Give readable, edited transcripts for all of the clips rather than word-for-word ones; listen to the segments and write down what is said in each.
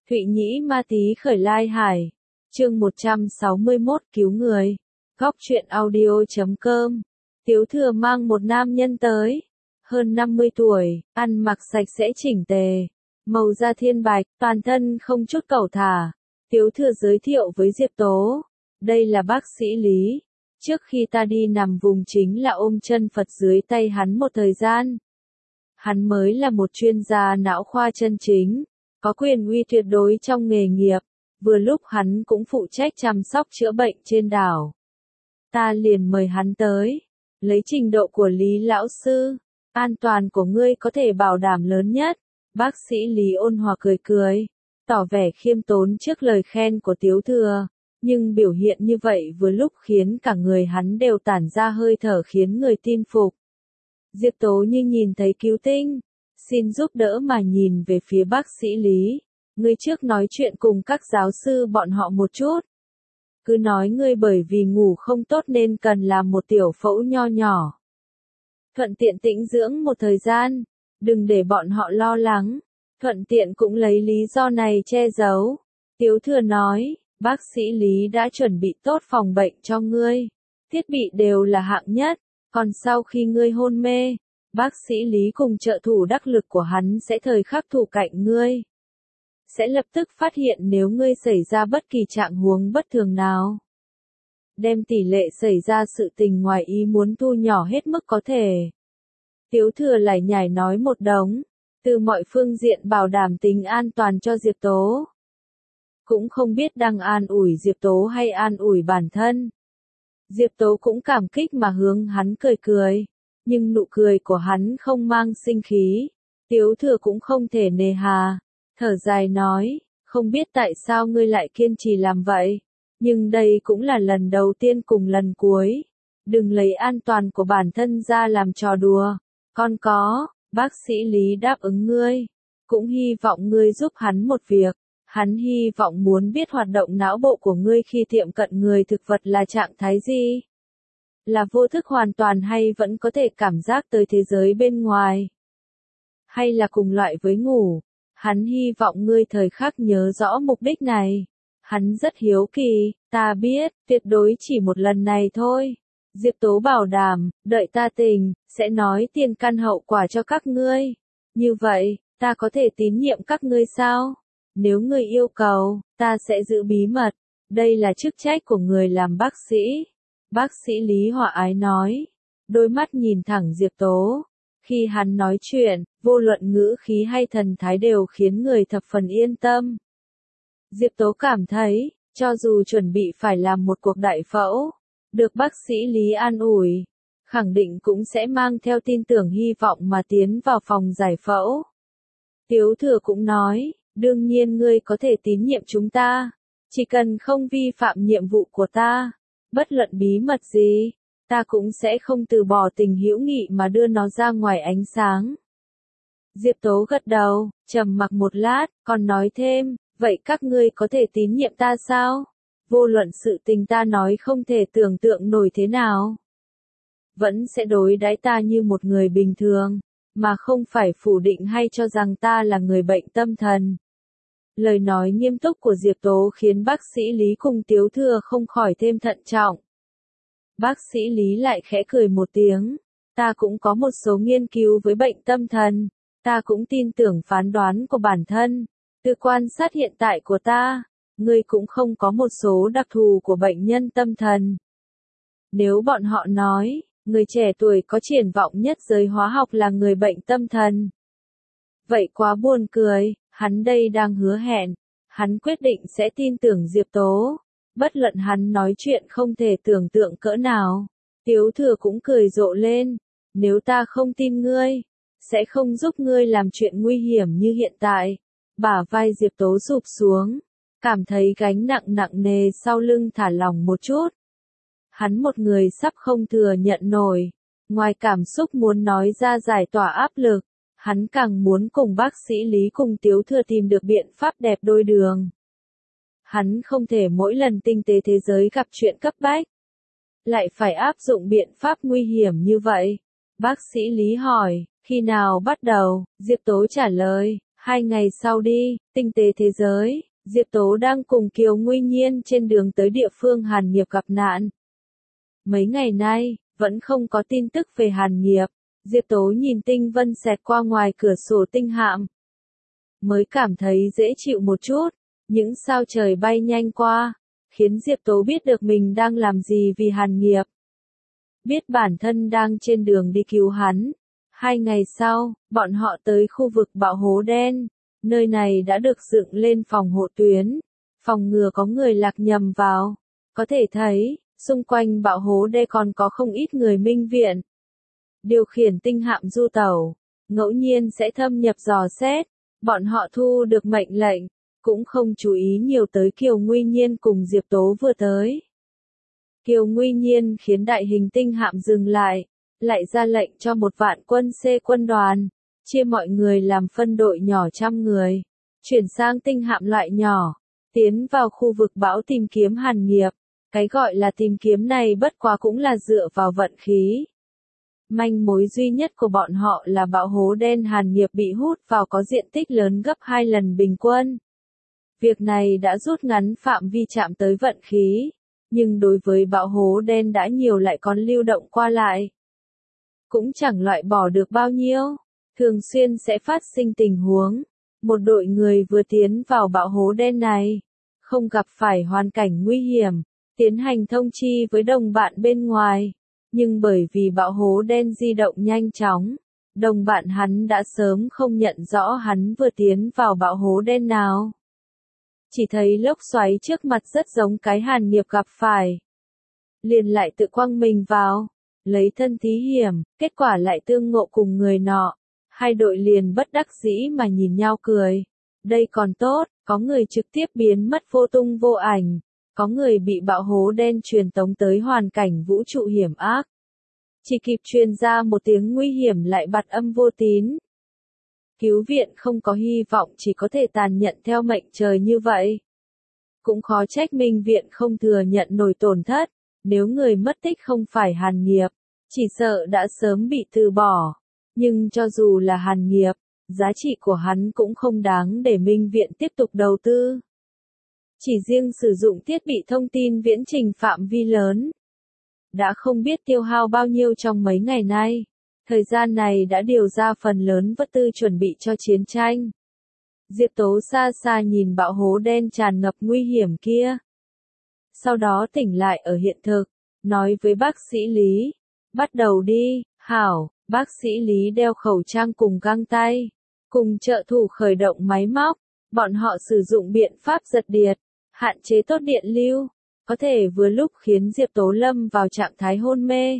Thụy Nhĩ Ma Tý khởi lai hải. Chương 161 cứu người. Góc truyện audio.com. Tiếu Thừa mang một nam nhân tới. Hơn 50 tuổi, ăn mặc sạch sẽ chỉnh tề. Màu da thiên bạch, toàn thân không chút cẩu thả. Tiếu Thừa giới thiệu với Diệp Tố. Đây là bác sĩ Lý. Trước khi ta đi nằm vùng chính là ôm chân Phật dưới tay hắn một thời gian. Hắn mới là một chuyên gia não khoa chân chính, có quyền uy tuyệt đối trong nghề nghiệp, vừa lúc hắn cũng phụ trách chăm sóc chữa bệnh trên đảo. Ta liền mời hắn tới, lấy trình độ của Lý lão sư, an toàn của ngươi có thể bảo đảm lớn nhất. Bác sĩ Lý ôn hòa cười cười, tỏ vẻ khiêm tốn trước lời khen của Tiếu Thừa, nhưng biểu hiện như vậy vừa lúc khiến cả người hắn đều tản ra hơi thở khiến người tin phục. Diệp Tố như nhìn thấy cứu tinh, xin giúp đỡ mà nhìn về phía bác sĩ Lý. Ngươi trước nói chuyện cùng các giáo sư bọn họ một chút. Cứ nói ngươi bởi vì ngủ không tốt nên cần làm một tiểu phẫu nho nhỏ. Thuận tiện tĩnh dưỡng một thời gian, đừng để bọn họ lo lắng. Thuận tiện cũng lấy lý do này che giấu. Tiếu Thừa nói, bác sĩ Lý đã chuẩn bị tốt phòng bệnh cho ngươi. Thiết bị đều là hạng nhất. Còn sau khi ngươi hôn mê, bác sĩ Lý cùng trợ thủ đắc lực của hắn sẽ thời khắc thủ cạnh ngươi. Sẽ lập tức phát hiện nếu ngươi xảy ra bất kỳ trạng huống bất thường nào. Đem tỷ lệ xảy ra sự tình ngoài ý muốn thu nhỏ hết mức có thể. Tiếu Thừa lải nhải nói một đống, từ mọi phương diện bảo đảm tính an toàn cho Diệp Tố. Cũng không biết đang an ủi Diệp Tố hay an ủi bản thân. Diệp Tố cũng cảm kích mà hướng hắn cười cười, nhưng nụ cười của hắn không mang sinh khí. Tiếu Thừa cũng không thể nề hà, thở dài nói, không biết tại sao ngươi lại kiên trì làm vậy, nhưng đây cũng là lần đầu tiên cùng lần cuối. Đừng lấy an toàn của bản thân ra làm trò đùa. Còn có, bác sĩ Lý đáp ứng ngươi, cũng hy vọng ngươi giúp hắn một việc. Hắn hy vọng muốn biết hoạt động não bộ của ngươi khi tiệm cận người thực vật là trạng thái gì? Là vô thức hoàn toàn hay vẫn có thể cảm giác tới thế giới bên ngoài? Hay là cùng loại với ngủ? Hắn hy vọng ngươi thời khắc nhớ rõ mục đích này. Hắn rất hiếu kỳ, ta biết, tuyệt đối chỉ một lần này thôi. Diệp Tố bảo đảm, đợi ta tỉnh, sẽ nói tiền căn hậu quả cho các ngươi. Như vậy, ta có thể tín nhiệm các ngươi sao? Nếu ngươi yêu cầu, ta sẽ giữ bí mật. Đây là chức trách của người làm bác sĩ. Bác sĩ Lý hòa ái nói. Đôi mắt nhìn thẳng Diệp Tố. Khi hắn nói chuyện, vô luận ngữ khí hay thần thái đều khiến người thập phần yên tâm. Diệp Tố cảm thấy, cho dù chuẩn bị phải làm một cuộc đại phẫu, được bác sĩ Lý an ủi, khẳng định cũng sẽ mang theo tin tưởng hy vọng mà tiến vào phòng giải phẫu. Tiếu Thừa cũng nói. Đương nhiên ngươi có thể tín nhiệm chúng ta, chỉ cần không vi phạm nhiệm vụ của ta, bất luận bí mật gì, ta cũng sẽ không từ bỏ tình hữu nghị mà đưa nó ra ngoài ánh sáng. Diệp Tố gật đầu, trầm mặc một lát, còn nói thêm, vậy các ngươi có thể tín nhiệm ta sao? Vô luận sự tình ta nói không thể tưởng tượng nổi thế nào, vẫn sẽ đối đãi ta như một người bình thường, mà không phải phủ định hay cho rằng ta là người bệnh tâm thần. Lời nói nghiêm túc của Diệp Tố khiến bác sĩ Lý cùng Tiếu Thừa không khỏi thêm thận trọng. Bác sĩ Lý lại khẽ cười một tiếng. Ta cũng có một số nghiên cứu với bệnh tâm thần. Ta cũng tin tưởng phán đoán của bản thân. Từ quan sát hiện tại của ta, ngươi cũng không có một số đặc thù của bệnh nhân tâm thần. Nếu bọn họ nói, người trẻ tuổi có triển vọng nhất giới hóa học là người bệnh tâm thần. Vậy quá buồn cười. Hắn đây đang hứa hẹn, hắn quyết định sẽ tin tưởng Diệp Tố, bất luận hắn nói chuyện không thể tưởng tượng cỡ nào. Tiếu Thừa cũng cười rộ lên, nếu ta không tin ngươi, sẽ không giúp ngươi làm chuyện nguy hiểm như hiện tại. Bả vai Diệp Tố sụp xuống, cảm thấy gánh nặng nặng nề sau lưng thả lỏng một chút. Hắn một người sắp không thừa nhận nổi, ngoài cảm xúc muốn nói ra giải tỏa áp lực. Hắn càng muốn cùng bác sĩ Lý cùng Tiếu Thừa tìm được biện pháp đẹp đôi đường. Hắn không thể mỗi lần tinh tế thế giới gặp chuyện cấp bách, lại phải áp dụng biện pháp nguy hiểm như vậy. Bác sĩ Lý hỏi, khi nào bắt đầu? Diệp Tố trả lời, 2 ngày sau đi, tinh tế thế giới, Diệp Tố đang cùng Kiều Nguy Nhiên trên đường tới địa phương Hàn Nghiệp gặp nạn. Mấy ngày nay, vẫn không có tin tức về Hàn Nghiệp, Diệp Tố nhìn tinh vân xẹt qua ngoài cửa sổ tinh hạm. Mới cảm thấy dễ chịu một chút, những sao trời bay nhanh qua, khiến Diệp Tố biết được mình đang làm gì vì Hàn Nghiệp. Biết bản thân đang trên đường đi cứu hắn. 2 ngày sau, bọn họ tới khu vực bạo hố đen. Nơi này đã được dựng lên phòng hộ tuyến, phòng ngừa có người lạc nhầm vào. Có thể thấy, xung quanh bạo hố đen còn có không ít người minh viện. Điều khiển tinh hạm du tàu, ngẫu nhiên sẽ thâm nhập dò xét. Bọn họ thu được mệnh lệnh, cũng không chú ý nhiều tới Kiều Nguy Nhiên cùng Diệp Tố vừa tới. Kiều Nguy Nhiên khiến đại hình tinh hạm dừng lại ra lệnh cho 1.000 quân C quân đoàn, chia mọi người làm phân đội nhỏ 100 người, chuyển sang tinh hạm loại nhỏ, tiến vào khu vực bão tìm kiếm Hàn Nghiệp. Cái gọi là tìm kiếm này bất quá cũng là dựa vào vận khí. Manh mối duy nhất của bọn họ là bão hố đen Hàn Nghiệp bị hút vào có diện tích lớn gấp 2 lần bình quân. Việc này đã rút ngắn phạm vi chạm tới vận khí, nhưng đối với bão hố đen đã nhiều lại còn lưu động qua lại. Cũng chẳng loại bỏ được bao nhiêu, thường xuyên sẽ phát sinh tình huống. Một đội người vừa tiến vào bão hố đen này, không gặp phải hoàn cảnh nguy hiểm, tiến hành thông chi với đồng bạn bên ngoài. Nhưng bởi vì bão hố đen di động nhanh chóng, đồng bạn hắn đã sớm không nhận rõ hắn vừa tiến vào bão hố đen nào. Chỉ thấy lốc xoáy trước mặt rất giống cái Hàn Nghiệp gặp phải. Liền lại tự quăng mình vào, lấy thân thí hiểm, kết quả lại tương ngộ cùng người nọ. Hai đội liền bất đắc dĩ mà nhìn nhau cười. Đây còn tốt, có người trực tiếp biến mất vô tung vô ảnh. Có người bị bão hố đen truyền tống tới hoàn cảnh vũ trụ hiểm ác. Chỉ kịp truyền ra một tiếng nguy hiểm lại bặt âm vô tín. Cứu viện không có hy vọng, chỉ có thể tàn nhận theo mệnh trời như vậy. Cũng khó trách Minh viện không thừa nhận nổi tổn thất. Nếu người mất tích không phải Hàn Nghiệp, chỉ sợ đã sớm bị từ bỏ. Nhưng cho dù là Hàn Nghiệp, giá trị của hắn cũng không đáng để Minh viện tiếp tục đầu tư. Chỉ riêng sử dụng thiết bị thông tin viễn trình phạm vi lớn, đã không biết tiêu hao bao nhiêu trong mấy ngày nay. Thời gian này đã điều ra phần lớn vật tư chuẩn bị cho chiến tranh. Diệp Tố xa xa nhìn bão hố đen tràn ngập nguy hiểm kia. Sau đó tỉnh lại ở hiện thực, nói với bác sĩ Lý, bắt đầu đi. Hảo. Bác sĩ Lý đeo khẩu trang cùng găng tay, cùng trợ thủ khởi động máy móc. Bọn họ sử dụng biện pháp giật điện, hạn chế tốt điện lưu, có thể vừa lúc khiến Diệp Tố lâm vào trạng thái hôn mê.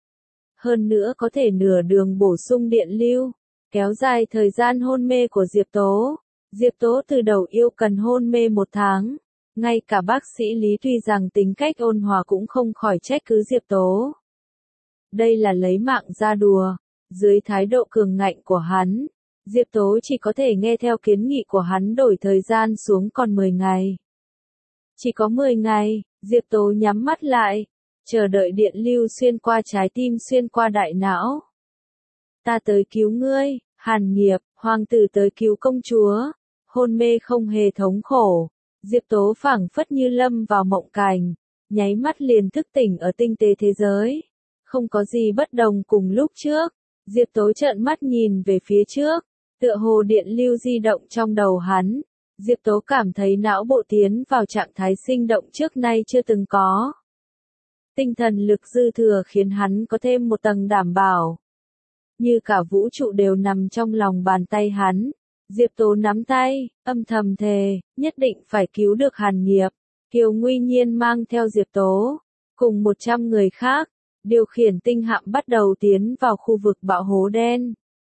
Hơn nữa có thể nửa đường bổ sung điện lưu, kéo dài thời gian hôn mê của Diệp Tố. Diệp Tố từ đầu yêu cần hôn mê 1 tháng. Ngay cả bác sĩ Lý tuy rằng tính cách ôn hòa cũng không khỏi trách cứ Diệp Tố. Đây là lấy mạng ra đùa. Dưới thái độ cường ngạnh của hắn, Diệp Tố chỉ có thể nghe theo kiến nghị của hắn đổi thời gian xuống còn 10 ngày. Chỉ có 10 ngày, Diệp Tố nhắm mắt lại, chờ đợi điện lưu xuyên qua trái tim xuyên qua đại não. Ta tới cứu ngươi, Hàn Nghiệp, hoàng tử tới cứu công chúa, hôn mê không hề thống khổ. Diệp Tố phảng phất như lâm vào mộng cảnh, nháy mắt liền thức tỉnh ở tinh tế thế giới. Không có gì bất đồng cùng lúc trước. Diệp Tố trợn mắt nhìn về phía trước, tựa hồ điện lưu di động trong đầu hắn. Diệp Tố cảm thấy não bộ tiến vào trạng thái sinh động trước nay chưa từng có. Tinh thần lực dư thừa khiến hắn có thêm một tầng đảm bảo. Như cả vũ trụ đều nằm trong lòng bàn tay hắn. Diệp Tố nắm tay, âm thầm thề, nhất định phải cứu được Hàn Nghiệp. Kiều Nguy Nhiên mang theo Diệp Tố, cùng 100 người khác, điều khiển tinh hạm bắt đầu tiến vào khu vực bão hố đen.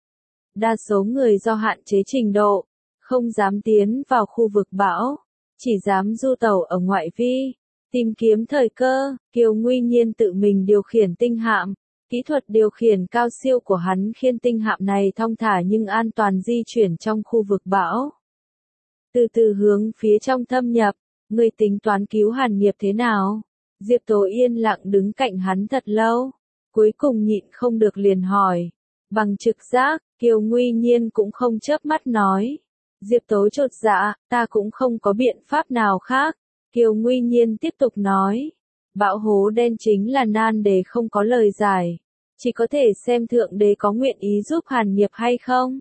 Đa số người do hạn chế trình độ, không dám tiến vào khu vực bão, chỉ dám du tàu ở ngoại vi, tìm kiếm thời cơ. Kiều Nguy Nhiên tự mình điều khiển tinh hạm, kỹ thuật điều khiển cao siêu của hắn khiến tinh hạm này thong thả nhưng an toàn di chuyển trong khu vực bão. Từ từ hướng phía trong thâm nhập, người tính toán cứu Hàn Nghiệp thế nào? Diệp Tố yên lặng đứng cạnh hắn thật lâu, cuối cùng nhịn không được liền hỏi. Bằng trực giác, Kiều Nguy Nhiên cũng không chớp mắt nói. Diệp Tố chột dạ, ta cũng không có biện pháp nào khác. Kiều Nguy Nhiên tiếp tục nói. Bão hố đen chính là nan đề không có lời giải. Chỉ có thể xem Thượng Đế có nguyện ý giúp Hàn Nghiệp hay không.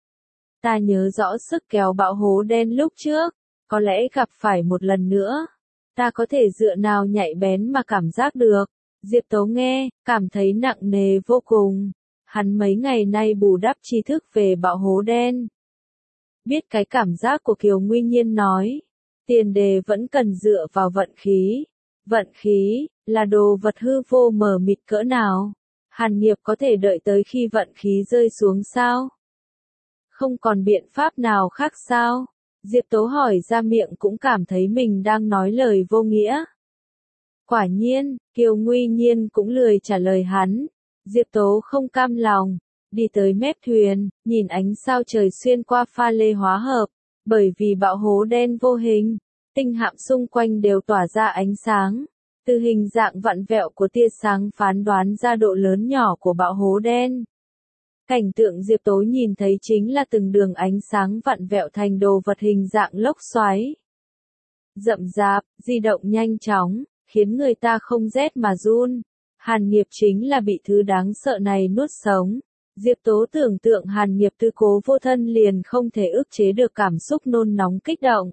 Ta nhớ rõ sức kéo bão hố đen lúc trước, có lẽ gặp phải một lần nữa. Ta có thể dựa nào nhạy bén mà cảm giác được. Diệp Tố nghe, cảm thấy nặng nề vô cùng. Hắn mấy ngày nay bù đắp tri thức về bão hố đen. Biết cái cảm giác của Kiều Nguy Nhiên nói. Tiền đề vẫn cần dựa vào vận khí. Vận khí, là đồ vật hư vô mờ mịt cỡ nào. Hàn Nghiệp có thể đợi tới khi vận khí rơi xuống sao? Không còn biện pháp nào khác sao? Diệp Tố hỏi ra miệng cũng cảm thấy mình đang nói lời vô nghĩa. Quả nhiên, Kiều Nguy Nhiên cũng lười trả lời hắn. Diệp Tố không cam lòng, đi tới mép thuyền, nhìn ánh sao trời xuyên qua pha lê hóa hợp. Bởi vì bão hố đen vô hình, tinh hạm xung quanh đều tỏa ra ánh sáng. Từ hình dạng vặn vẹo của tia sáng phán đoán ra độ lớn nhỏ của bão hố đen. Cảnh tượng Diệp Tố nhìn thấy chính là từng đường ánh sáng vặn vẹo thành đồ vật hình dạng lốc xoáy. Rậm rạp, di động nhanh chóng, khiến người ta không rét mà run. Hàn Nghiệp chính là bị thứ đáng sợ này nuốt sống. Diệp Tố tưởng tượng Hàn Nghiệp tư cố vô thân liền không thể ức chế được cảm xúc nôn nóng kích động.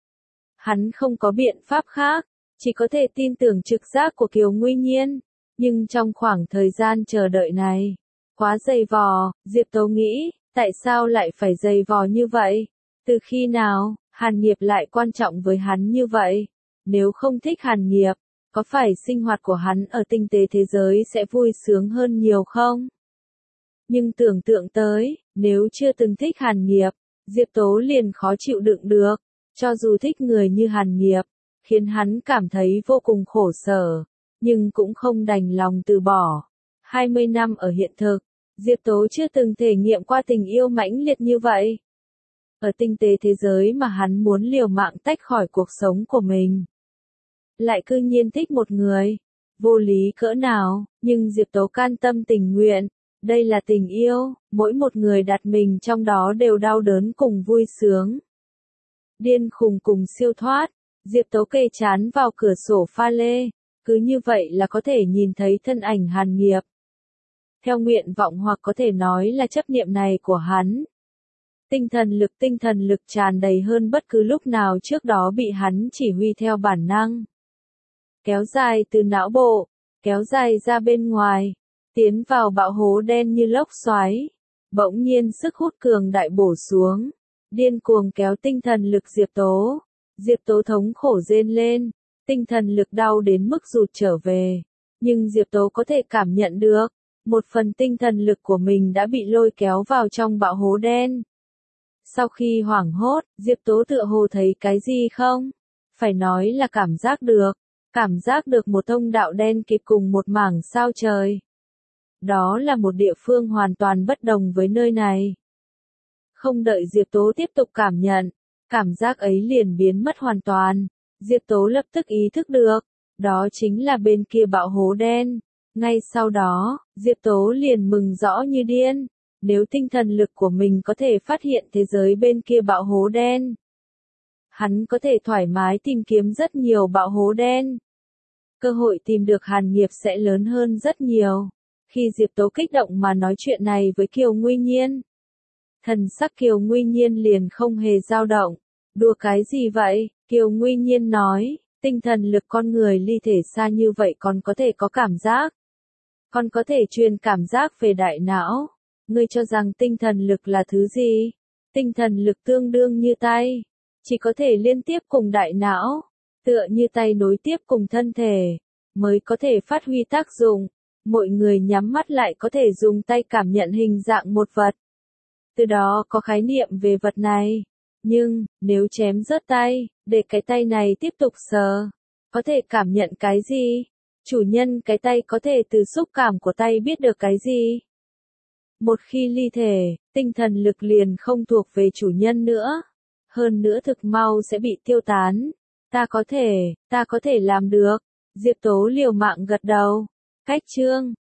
Hắn không có biện pháp khác, chỉ có thể tin tưởng trực giác của Kiều Nguy Nhiên. Nhưng trong khoảng thời gian chờ đợi này, quá dày vò, Diệp Tố nghĩ, tại sao lại phải dày vò như vậy? Từ khi nào, Hàn Nghiệp lại quan trọng với hắn như vậy? Nếu không thích Hàn Nghiệp, có phải sinh hoạt của hắn ở tinh tế thế giới sẽ vui sướng hơn nhiều không? Nhưng tưởng tượng tới, nếu chưa từng thích Hàn Nghiệp, Diệp Tố liền khó chịu đựng được. Cho dù thích người như Hàn Nghiệp, khiến hắn cảm thấy vô cùng khổ sở, nhưng cũng không đành lòng từ bỏ. 20 năm ở hiện thực, Diệp Tố chưa từng thể nghiệm qua tình yêu mãnh liệt như vậy. Ở tinh tế thế giới mà hắn muốn liều mạng tách khỏi cuộc sống của mình. Lại cư nhiên thích một người, vô lý cỡ nào, nhưng Diệp Tố can tâm tình nguyện. Đây là tình yêu, mỗi một người đặt mình trong đó đều đau đớn cùng vui sướng. Điên khùng cùng siêu thoát, Diệp Tố kề chán vào cửa sổ pha lê, cứ như vậy là có thể nhìn thấy thân ảnh Hàn Nghiệp. Theo nguyện vọng hoặc có thể nói là chấp niệm này của hắn. Tinh thần lực tràn đầy hơn bất cứ lúc nào trước đó bị hắn chỉ huy theo bản năng. Kéo dài từ não bộ, kéo dài ra bên ngoài, tiến vào bão hố đen như lốc xoáy. Bỗng nhiên sức hút cường đại bổ xuống, điên cuồng kéo tinh thần lực Diệp Tố. Diệp Tố thống khổ rên lên, tinh thần lực đau đến mức rụt trở về. Nhưng Diệp Tố có thể cảm nhận được, một phần tinh thần lực của mình đã bị lôi kéo vào trong bão hố đen. Sau khi hoảng hốt, Diệp Tố tựa hồ thấy cái gì không? Phải nói là cảm giác được một thông đạo đen kịt cùng một mảng sao trời. Đó là một địa phương hoàn toàn bất đồng với nơi này. Không đợi Diệp Tố tiếp tục cảm nhận, cảm giác ấy liền biến mất hoàn toàn. Diệp Tố lập tức ý thức được, đó chính là bên kia bão hố đen. Ngay sau đó, Diệp Tố liền mừng rõ như điên. Nếu tinh thần lực của mình có thể phát hiện thế giới bên kia bão hố đen, hắn có thể thoải mái tìm kiếm rất nhiều bão hố đen. Cơ hội tìm được Hàn Nghiệp sẽ lớn hơn rất nhiều. Khi Diệp Tố kích động mà nói chuyện này với Kiều Nguy Nhiên, thần sắc Kiều Nguy Nhiên liền không hề dao động. Đùa cái gì vậy? Kiều Nguy Nhiên nói, tinh thần lực con người ly thể xa như vậy còn có thể có cảm giác. Còn có thể truyền cảm giác về đại não. Ngươi cho rằng tinh thần lực là thứ gì? Tinh thần lực tương đương như tay, chỉ có thể liên tiếp cùng đại não, tựa như tay nối tiếp cùng thân thể, mới có thể phát huy tác dụng. Mọi người nhắm mắt lại có thể dùng tay cảm nhận hình dạng một vật. Từ đó có khái niệm về vật này. Nhưng, nếu chém rớt tay, để cái tay này tiếp tục sờ, có thể cảm nhận cái gì? Chủ nhân cái tay có thể từ xúc cảm của tay biết được cái gì? Một khi ly thể, tinh thần lực liền không thuộc về chủ nhân nữa. Hơn nữa thực mau sẽ bị tiêu tán. Ta có thể làm được. Diệp Tố liều mạng gật đầu. Cách chương